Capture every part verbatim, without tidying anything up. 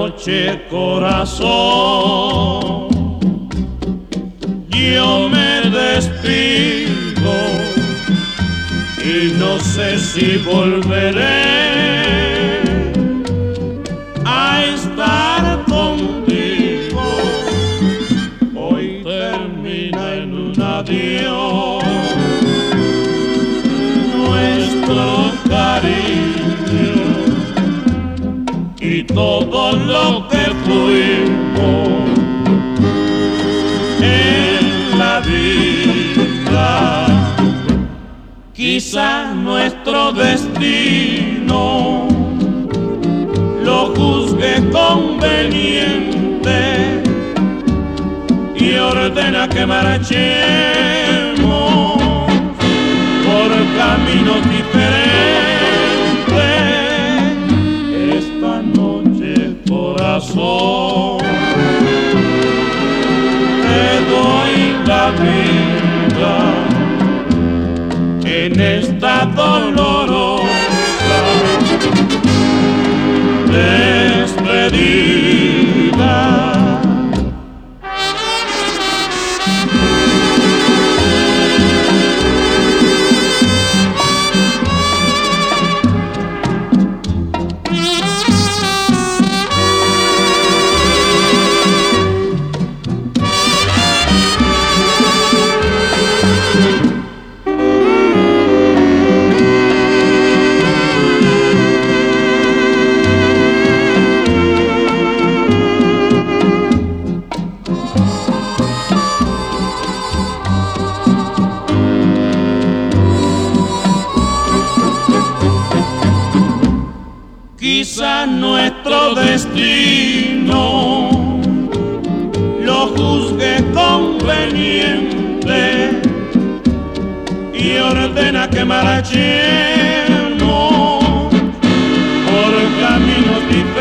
noche, corazón, yo me despido y no sé si volveré a estar contigo. Hoy termina en un adiós nuestro cariño y todo lo que fuimos en la vida. Quizás nuestro destino lo juzgue conveniente y ordena que marchemos por caminos diferentes. Esta noche, corazón, te doy la vida en esta dolorosa despedida. Quizás nuestro destino lo juzgue conveniente y ordena que marchemos por caminos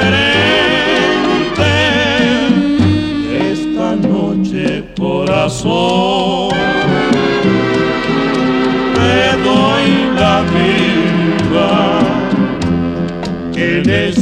diferentes. Esta noche, corazón, te doy la vida en esta